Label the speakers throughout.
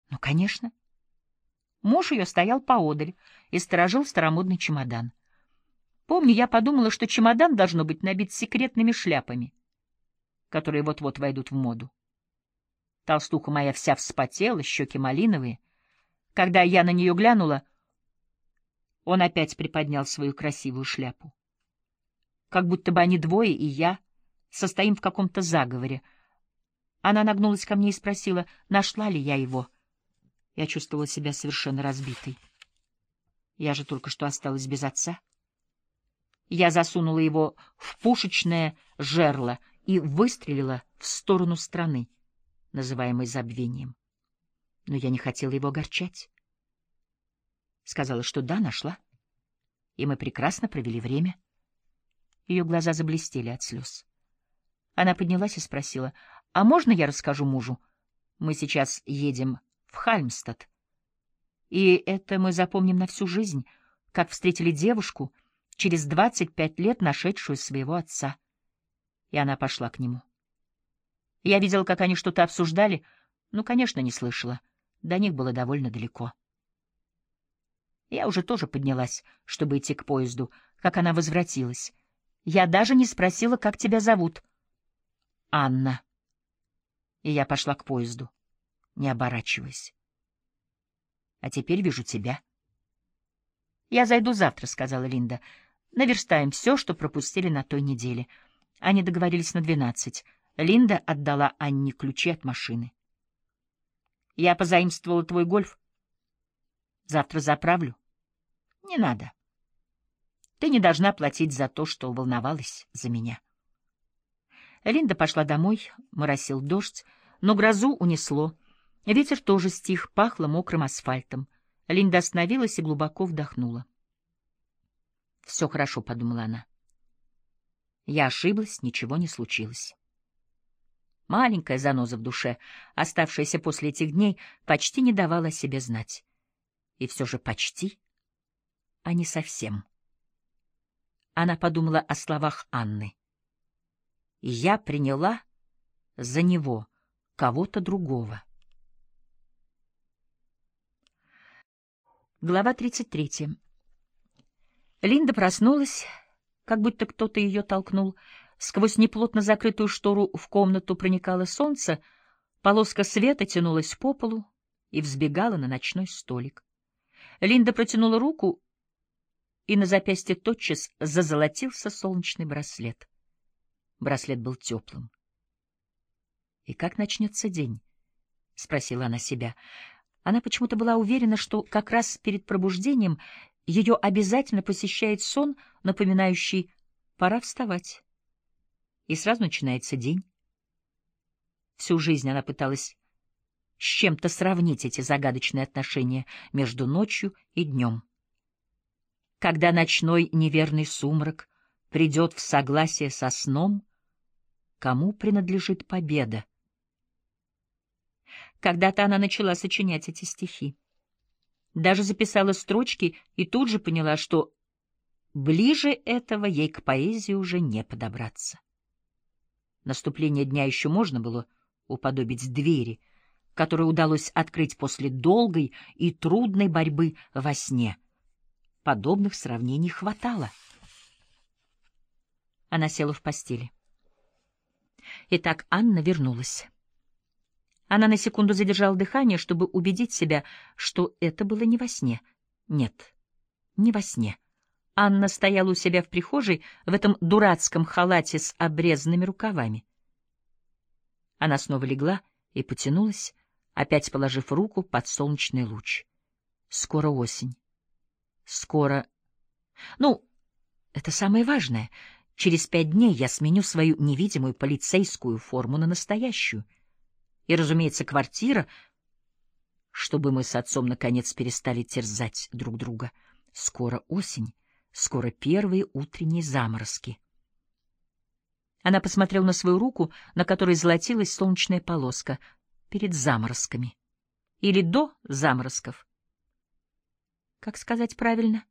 Speaker 1: Ну, конечно. Муж ее стоял поодаль и сторожил старомодный чемодан. Помню, я подумала, что чемодан должно быть набит секретными шляпами, которые вот-вот войдут в моду. Толстуха моя вся вспотела, щеки малиновые. Когда я на нее глянула, он опять приподнял свою красивую шляпу. Как будто бы они двое, и я, состоим в каком-то заговоре. Она нагнулась ко мне и спросила, нашла ли я его. Я чувствовала себя совершенно разбитой. Я же только что осталась без отца. Я засунула его в пушечное жерло и выстрелила в сторону страны, называемой забвением. Но я не хотела его огорчать. Сказала, что да, нашла. И мы прекрасно провели время. Ее глаза заблестели от слез. Она поднялась и спросила, «А можно я расскажу мужу? Мы сейчас едем в Хальмстад. И это мы запомним на всю жизнь, как встретили девушку, через 25 лет нашедшую своего отца». И она пошла к нему. Я видела, как они что-то обсуждали, но, конечно, не слышала. До них было довольно далеко. Я уже тоже поднялась, чтобы идти к поезду, как она возвратилась. Я даже не спросила, как тебя зовут. Анна. И я пошла к поезду, не оборачиваясь. А теперь вижу тебя. Я зайду завтра, — сказала Линда. Наверстаем все, что пропустили на той неделе. Они договорились на 12. Линда отдала Анне ключи от машины. Я позаимствовала твой гольф. Завтра заправлю. Не надо. Ты не должна платить за то, что волновалась за меня. Линда пошла домой, моросил дождь, но грозу унесло. Ветер тоже стих, пахло мокрым асфальтом. Линда остановилась и глубоко вдохнула. «Все хорошо», — подумала она. Я ошиблась, ничего не случилось. Маленькая заноза в душе, оставшаяся после этих дней, почти не давала о себе знать. И все же почти, а не совсем. Она подумала о словах Анны. И я приняла за него кого-то другого. Глава 33. Линда проснулась, как будто кто-то ее толкнул. Сквозь неплотно закрытую штору в комнату проникало солнце, полоска света тянулась по полу и взбегала на ночной столик. Линда протянула руку, и на запястье тотчас зазолотился солнечный браслет. Браслет был теплым. «И как начнется день?» — спросила она себя. Она почему-то была уверена, что как раз перед пробуждением ее обязательно посещает сон, напоминающий «пора вставать». И сразу начинается день. Всю жизнь она пыталась с чем-то сравнить эти загадочные отношения между ночью и днем. Когда ночной неверный сумрак придет в согласие со сном, кому принадлежит победа? Когда-то она начала сочинять эти стихи. Даже записала строчки и тут же поняла, что ближе этого ей к поэзии уже не подобраться. Наступление дня еще можно было уподобить двери, которую удалось открыть после долгой и трудной борьбы во сне. Подобных сравнений хватало. Она села в постели. Итак, Анна вернулась. Она на секунду задержала дыхание, чтобы убедить себя, что это было не во сне. Нет, не во сне. Анна стояла у себя в прихожей в этом дурацком халате с обрезанными рукавами. Она снова легла и потянулась, опять положив руку под солнечный луч. Скоро осень. Скоро... Ну, это самое важное. Через 5 дней я сменю свою невидимую полицейскую форму на настоящую. И, разумеется, квартира, чтобы мы с отцом наконец перестали терзать друг друга. Скоро осень, скоро первые утренние заморозки. Она посмотрела на свою руку, на которой золотилась солнечная полоска, перед заморозками. Или до заморозков. Как сказать правильно?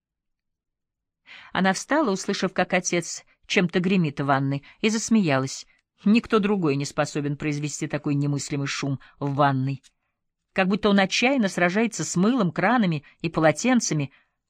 Speaker 1: Она встала, услышав, как отец чем-то гремит в ванной, и засмеялась. Никто другой не способен произвести такой немыслимый шум в ванной. как будто он отчаянно сражается с мылом, кранами и полотенцами,